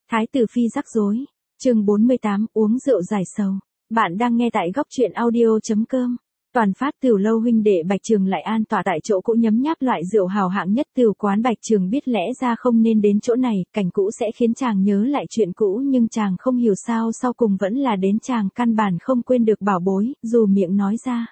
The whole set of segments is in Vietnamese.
Thái tử phi rắc rối. Chương 48, uống rượu giải sầu. Bạn đang nghe tại góc truyện audio.com. Toàn phát Tửu lâu huynh đệ Bạch Trường lại an tọa tại chỗ cũ nhấm nháp loại rượu hào hạng nhất Tửu quán. Bạch Trường biết lẽ ra không nên đến chỗ này, cảnh cũ sẽ khiến chàng nhớ lại chuyện cũ, nhưng chàng không hiểu sao sau cùng vẫn là đến. Chàng căn bản không quên được bảo bối, dù miệng nói ra.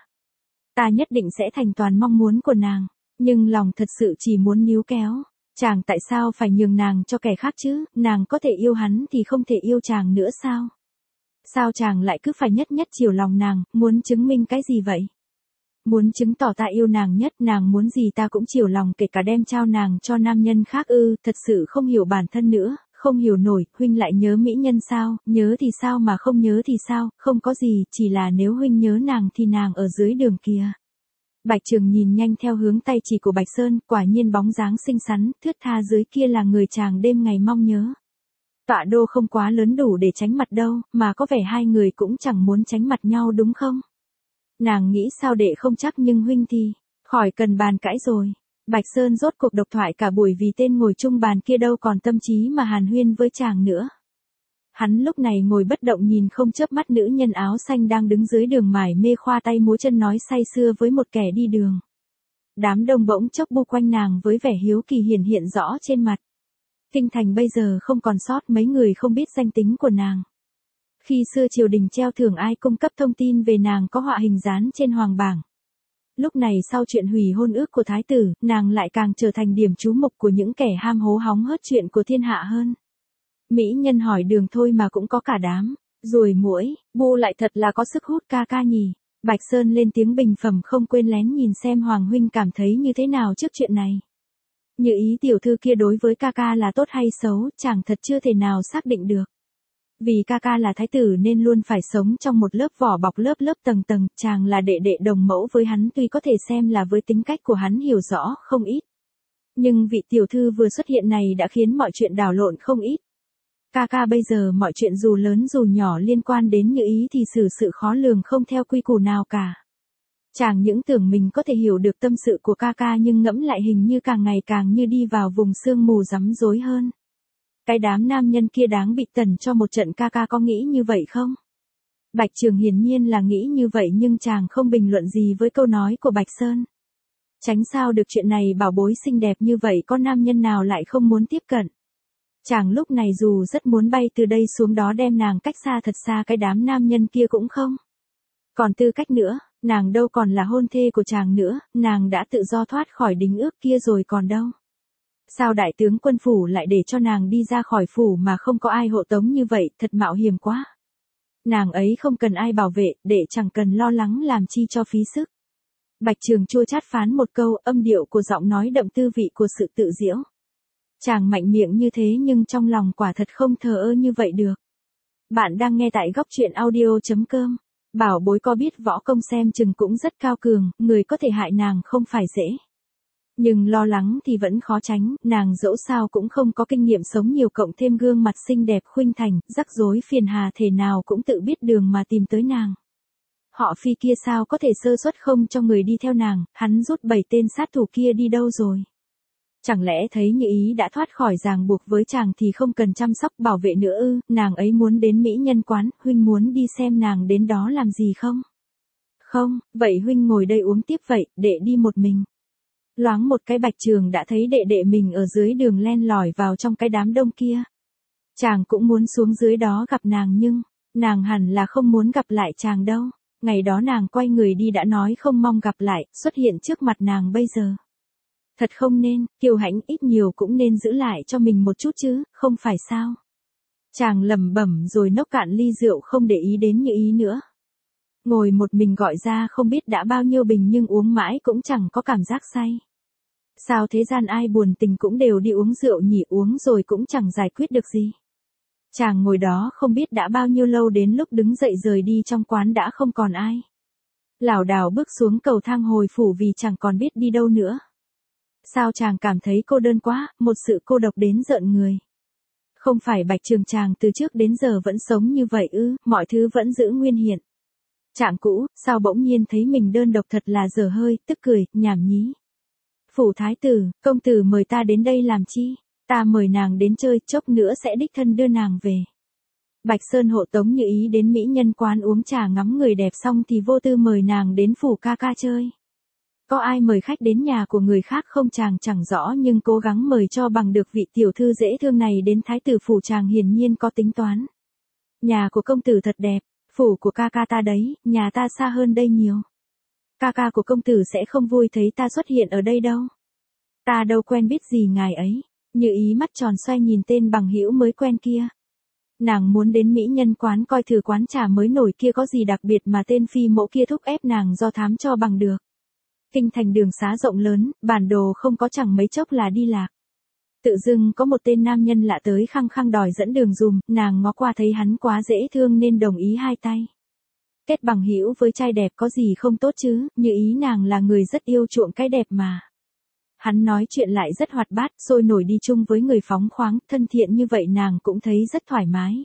Ta nhất định sẽ thành toàn mong muốn của nàng, nhưng lòng thật sự chỉ muốn níu kéo. Chàng tại sao phải nhường nàng cho kẻ khác chứ, nàng có thể yêu hắn thì không thể yêu chàng nữa sao? Sao chàng lại cứ phải nhất nhất chiều lòng nàng, muốn chứng minh cái gì vậy? Muốn chứng tỏ ta yêu nàng nhất, nàng muốn gì ta cũng chiều lòng, kể cả đem trao nàng cho nam nhân khác ư? Thật sự không hiểu bản thân nữa, không hiểu nổi. Huynh lại nhớ mỹ nhân sao? Nhớ thì sao mà không nhớ thì sao? Không có gì, chỉ là nếu huynh nhớ nàng thì nàng ở dưới đường kia. Bạch Trường nhìn nhanh theo hướng tay chỉ của Bạch Sơn, quả nhiên bóng dáng xinh xắn, thướt tha dưới kia là người chàng đêm ngày mong nhớ. Tọa đô không quá lớn đủ để tránh mặt đâu, mà có vẻ hai người cũng chẳng muốn tránh mặt nhau đúng không? Nàng nghĩ sao đệ không chắc, nhưng huynh thì, khỏi cần bàn cãi rồi. Bạch Sơn rốt cuộc độc thoại cả buổi vì tên ngồi chung bàn kia đâu còn tâm trí mà hàn huyên với chàng nữa. Hắn lúc này ngồi bất động nhìn không chớp mắt nữ nhân áo xanh đang đứng dưới đường mải mê khoa tay múa chân nói say sưa với một kẻ đi đường. Đám đông bỗng chốc bu quanh nàng với vẻ hiếu kỳ hiện rõ trên mặt. Kinh thành bây giờ không còn sót mấy người không biết danh tính của nàng. Khi xưa triều đình treo thưởng ai cung cấp thông tin về nàng có họa hình dán trên hoàng bảng. Lúc này sau chuyện hủy hôn ước của thái tử, nàng lại càng trở thành điểm chú mục của những kẻ ham hố hóng hớt chuyện của thiên hạ hơn. Mỹ nhân hỏi đường thôi mà cũng có cả đám ruồi muỗi, bu lại thật là có sức hút ca ca nhỉ. Bạch Sơn lên tiếng bình phẩm, không quên lén nhìn xem Hoàng huynh cảm thấy như thế nào trước chuyện này. Như ý tiểu thư kia đối với ca ca là tốt hay xấu, chàng thật chưa thể nào xác định được. Vì ca ca là thái tử nên luôn phải sống trong một lớp vỏ bọc lớp tầng tầng, chàng là đệ đệ đồng mẫu với hắn, tuy có thể xem là với tính cách của hắn hiểu rõ không ít. Nhưng vị tiểu thư vừa xuất hiện này đã khiến mọi chuyện đảo lộn không ít. Ca ca bây giờ mọi chuyện dù lớn dù nhỏ liên quan đến Như ý thì xử sự khó lường không theo quy củ nào cả. Chàng những tưởng mình có thể hiểu được tâm sự của ca ca, nhưng ngẫm lại hình như càng ngày càng như đi vào vùng sương mù rắm rối hơn. Cái đám nam nhân kia đáng bị tẩn cho một trận, ca ca có nghĩ như vậy không? Bạch Trường hiển nhiên là nghĩ như vậy, nhưng chàng không bình luận gì với câu nói của Bạch Sơn. Tránh sao được chuyện này, bảo bối xinh đẹp như vậy có nam nhân nào lại không muốn tiếp cận. Chàng lúc này dù rất muốn bay từ đây xuống đó đem nàng cách xa thật xa cái đám nam nhân kia cũng không. Còn tư cách nữa, nàng đâu còn là hôn thê của chàng nữa, nàng đã tự do thoát khỏi đính ước kia rồi còn đâu. Sao đại tướng quân phủ lại để cho nàng đi ra khỏi phủ mà không có ai hộ tống như vậy, thật mạo hiểm quá. Nàng ấy không cần ai bảo vệ, để chẳng cần lo lắng làm chi cho phí sức. Bạch Trường chua chát phán một câu, âm điệu của giọng nói đậm tư vị của sự tự giễu. Chàng mạnh miệng như thế nhưng trong lòng quả thật không thờ ơ như vậy được. Bạn đang nghe tại góc truyện audio.com. Bảo bối có biết võ công xem chừng cũng rất cao cường, người có thể hại nàng không phải dễ. Nhưng lo lắng thì vẫn khó tránh, nàng dẫu sao cũng không có kinh nghiệm sống nhiều, cộng thêm gương mặt xinh đẹp khuynh thành, rắc rối phiền hà thể nào cũng tự biết đường mà tìm tới nàng. Họ Phi kia sao có thể sơ suất không cho người đi theo nàng, hắn rút 7 tên sát thủ kia đi đâu rồi? Chẳng lẽ thấy Như ý đã thoát khỏi ràng buộc với chàng thì không cần chăm sóc bảo vệ nữa ư? Nàng ấy muốn đến mỹ nhân quán, huynh muốn đi xem nàng đến đó làm gì không? Không, vậy huynh ngồi đây uống tiếp vậy, đệ đi một mình. Loáng một cái Bạch Trường đã thấy đệ đệ mình ở dưới đường len lỏi vào trong cái đám đông kia. Chàng cũng muốn xuống dưới đó gặp nàng, nhưng nàng hẳn là không muốn gặp lại chàng đâu. Ngày đó nàng quay người đi đã nói không mong gặp lại, xuất hiện trước mặt nàng bây giờ. Thật không nên, kiêu hãnh ít nhiều cũng nên giữ lại cho mình một chút chứ, không phải sao? Chàng lẩm bẩm rồi nốc cạn ly rượu, không để ý đến Như ý nữa. Ngồi một mình gọi ra không biết đã bao nhiêu bình nhưng uống mãi cũng chẳng có cảm giác say. Sao thế gian ai buồn tình cũng đều đi uống rượu nhỉ, uống rồi cũng chẳng giải quyết được gì. Chàng ngồi đó không biết đã bao nhiêu lâu, đến lúc đứng dậy rời đi trong quán đã không còn ai. Lảo đảo bước xuống cầu thang hồi phủ vì chẳng còn biết đi đâu nữa. Sao chàng cảm thấy cô đơn quá, một sự cô độc đến rợn người. Không phải Bạch Trường chàng từ trước đến giờ vẫn sống như vậy ư, mọi thứ vẫn giữ nguyên hiện. Trạng cũ, sao bỗng nhiên thấy mình đơn độc thật là dở hơi, tức cười, nhảm nhí. Phủ thái tử, công tử mời ta đến đây làm chi? Ta mời nàng đến chơi, chốc nữa sẽ đích thân đưa nàng về. Bạch Sơn hộ tống Như Ý đến mỹ nhân quán uống trà ngắm người đẹp xong thì vô tư mời nàng đến phủ ca ca chơi. Có ai mời khách đến nhà của người khác không chàng chẳng rõ, nhưng cố gắng mời cho bằng được vị tiểu thư dễ thương này đến thái tử phủ chàng hiển nhiên có tính toán. Nhà của công tử thật đẹp, phủ của ca ca ta đấy, nhà ta xa hơn đây nhiều. Ca ca của công tử sẽ không vui thấy ta xuất hiện ở đây đâu. Ta đâu quen biết gì ngài ấy. Như Ý mắt tròn xoay nhìn tên bằng hữu mới quen kia. Nàng muốn đến mỹ nhân quán coi thử quán trà mới nổi kia có gì đặc biệt mà tên phi mẫu kia thúc ép nàng do thám cho bằng được. Kinh thành đường xá rộng lớn, bản đồ không có chẳng mấy chốc là đi lạc. Tự dưng có một tên nam nhân lạ tới khăng khăng đòi dẫn đường dùm, nàng ngó qua thấy hắn quá dễ thương nên đồng ý hai tay. Kết bằng hữu với trai đẹp có gì không tốt chứ, Như Ý nàng là người rất yêu chuộng cái đẹp mà. Hắn nói chuyện lại rất hoạt bát, sôi nổi đi chung với người phóng khoáng, thân thiện như vậy nàng cũng thấy rất thoải mái.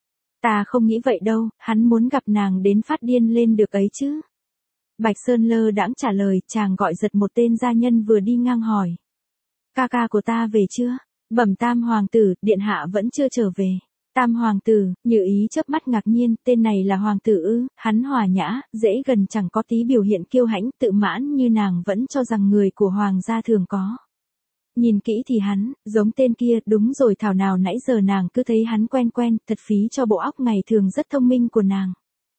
Ta không nghĩ vậy đâu, hắn muốn gặp nàng đến phát điên lên được ấy chứ. Bạch Sơn lơ đãng trả lời, chàng gọi giật một tên gia nhân vừa đi ngang hỏi. Ca ca của ta về chưa? Bẩm tam hoàng tử, điện hạ vẫn chưa trở về. Tam hoàng tử, Như Ý chớp mắt ngạc nhiên, tên này là hoàng tử ư? Hắn hòa nhã, dễ gần, chẳng có tí biểu hiện kiêu hãnh, tự mãn như nàng vẫn cho rằng người của hoàng gia thường có. Nhìn kỹ thì hắn, giống tên kia, đúng rồi, thảo nào nãy giờ nàng cứ thấy hắn quen quen, thật phí cho bộ óc ngày thường rất thông minh của nàng.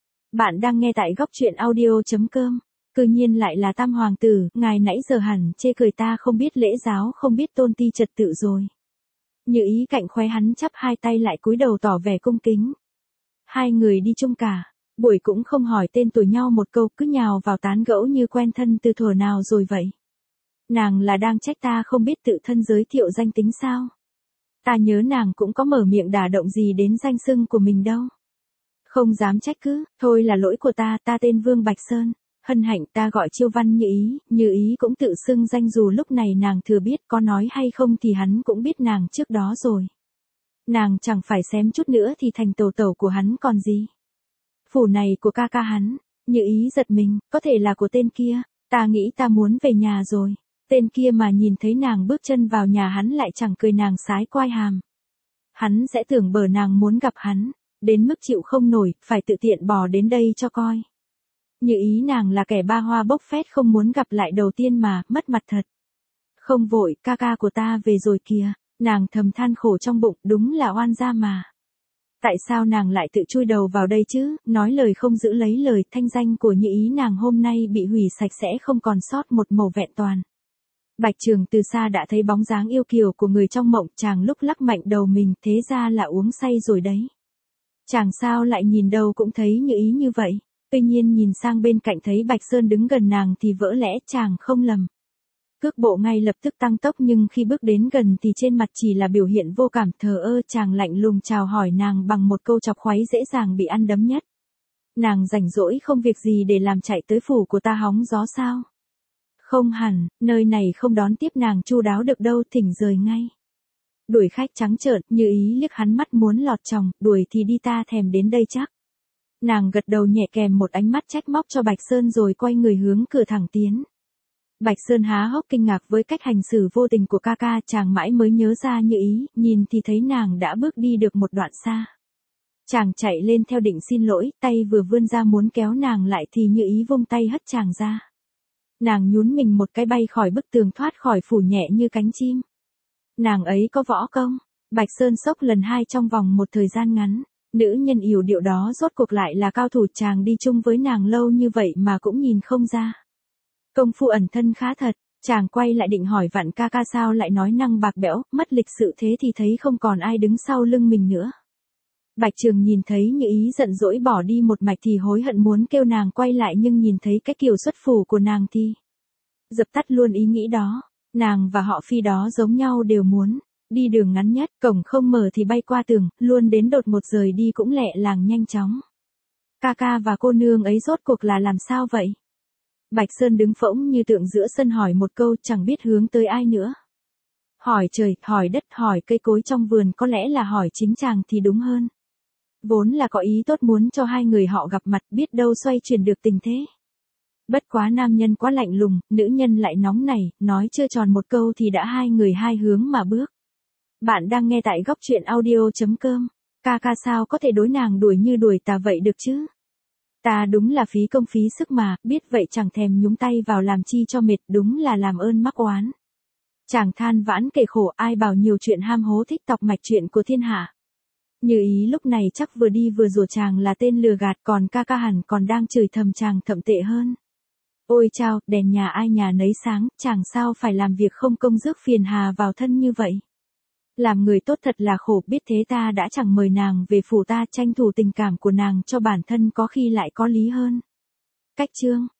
Bạn đang nghe tại góc truyện audio.com. Cư nhiên lại là tam hoàng tử, ngài nãy giờ hẳn chê cười ta không biết lễ giáo, không biết tôn ti trật tự rồi. Như Ý cạnh khóe hắn chắp hai tay lại cúi đầu tỏ vẻ cung kính. Hai người đi chung cả, buổi cũng không hỏi tên tuổi nhau một câu, cứ nhào vào tán gẫu như quen thân từ thuở nào rồi vậy. Nàng là đang trách ta không biết tự thân giới thiệu danh tính sao? Ta nhớ nàng cũng có mở miệng đả động gì đến danh xưng của mình đâu. Không dám trách cứ, thôi là lỗi của ta tên Vương Bạch Sơn. Hân hạnh ta gọi chiêu văn Như Ý cũng tự xưng danh, dù lúc này nàng thừa biết có nói hay không thì hắn cũng biết nàng trước đó rồi. Nàng chẳng phải xém chút nữa thì thành tẩu tẩu của hắn còn gì. Phủ này của ca ca hắn, Như Ý giật mình, có thể là của tên kia, ta nghĩ ta muốn về nhà rồi. Tên kia mà nhìn thấy nàng bước chân vào nhà hắn lại chẳng cười nàng sái quai hàm. Hắn sẽ tưởng bờ nàng muốn gặp hắn, đến mức chịu không nổi, phải tự tiện bỏ đến đây cho coi. Như Ý nàng là kẻ ba hoa bốc phét không muốn gặp lại đầu tiên mà, mất mặt thật. Không vội, ca ca của ta về rồi kìa, nàng thầm than khổ trong bụng, đúng là oan gia mà. Tại sao nàng lại tự chui đầu vào đây chứ, nói lời không giữ lấy lời, thanh danh của Như Ý nàng hôm nay bị hủy sạch sẽ không còn sót một mẩu vẹn toàn. Bạch Trường từ xa đã thấy bóng dáng yêu kiều của người trong mộng, chàng lúc lắc mạnh đầu mình, thế ra là uống say rồi đấy. Chàng sao lại nhìn đâu cũng thấy Như Ý như vậy. Tuy nhiên nhìn sang bên cạnh thấy Bạch Sơn đứng gần nàng thì vỡ lẽ chàng không lầm. Cước bộ ngay lập tức tăng tốc, nhưng khi bước đến gần thì trên mặt chỉ là biểu hiện vô cảm thờ ơ, chàng lạnh lùng chào hỏi nàng bằng một câu chọc khoáy dễ dàng bị ăn đấm nhất. Nàng rảnh rỗi không việc gì để làm chạy tới phủ của ta hóng gió sao? Không hẳn, nơi này không đón tiếp nàng chu đáo được đâu, thỉnh rời ngay. Đuổi khách trắng trợn, Như Ý liếc hắn mắt muốn lọt chồng, đuổi thì đi, ta thèm đến đây chắc. Nàng gật đầu nhẹ kèm một ánh mắt trách móc cho Bạch Sơn rồi quay người hướng cửa thẳng tiến. Bạch Sơn há hốc kinh ngạc với cách hành xử vô tình của ca ca, chàng mãi mới nhớ ra Như Ý, nhìn thì thấy nàng đã bước đi được một đoạn xa. Chàng chạy lên theo định xin lỗi, tay vừa vươn ra muốn kéo nàng lại thì Như Ý vung tay hất chàng ra. Nàng nhún mình một cái bay khỏi bức tường, thoát khỏi phủ nhẹ như cánh chim. Nàng ấy có võ công. Bạch Sơn sốc lần hai trong vòng một thời gian ngắn. Nữ nhân yểu điệu đó rốt cuộc lại là cao thủ, chàng đi chung với nàng lâu như vậy mà cũng nhìn không ra. Công phu ẩn thân khá thật, chàng quay lại định hỏi vặn ca ca sao lại nói năng bạc bẽo, mất lịch sự thế thì thấy không còn ai đứng sau lưng mình nữa. Bạch Trường nhìn thấy Như Ý giận dỗi bỏ đi một mạch thì hối hận muốn kêu nàng quay lại, nhưng nhìn thấy cái kiểu xuất phủ của nàng thì dập tắt luôn ý nghĩ đó. Nàng và họ Phi đó giống nhau, đều muốn đi đường ngắn nhất, cổng không mở thì bay qua tường, luôn đến đột một rời đi cũng lẹ làng nhanh chóng. Ca ca và cô nương ấy rốt cuộc là làm sao vậy? Bạch Sơn đứng phỗng như tượng giữa sân hỏi một câu, chẳng biết hướng tới ai nữa. Hỏi trời, hỏi đất, hỏi cây cối trong vườn, có lẽ là hỏi chính chàng thì đúng hơn. Vốn là có ý tốt muốn cho hai người họ gặp mặt, biết đâu xoay chuyển được tình thế. Bất quá nam nhân quá lạnh lùng, nữ nhân lại nóng nảy, nói chưa tròn một câu thì đã hai người hai hướng mà bước. Bạn đang nghe tại góc truyện audio.com. Ca ca sao có thể đối nàng đuổi như đuổi tà vậy được chứ? Ta đúng là phí công phí sức mà, biết vậy chẳng thèm nhúng tay vào làm chi cho mệt, đúng là làm ơn mắc oán. Chàng than vãn kể khổ, ai bảo nhiều chuyện ham hố thích tọc mạch chuyện của thiên hạ. Như ý lúc này chắc vừa đi vừa rủa chàng là tên lừa gạt, còn ca ca hẳn còn đang chửi thầm chàng thậm tệ hơn. Ôi chao, đèn nhà ai nhà nấy sáng, chàng sao phải làm việc không công rước phiền hà vào thân như vậy. Làm người tốt thật là khổ, biết thế ta đã chẳng mời nàng về phủ ta, tranh thủ tình cảm của nàng cho bản thân có khi lại có lý hơn. Cách chương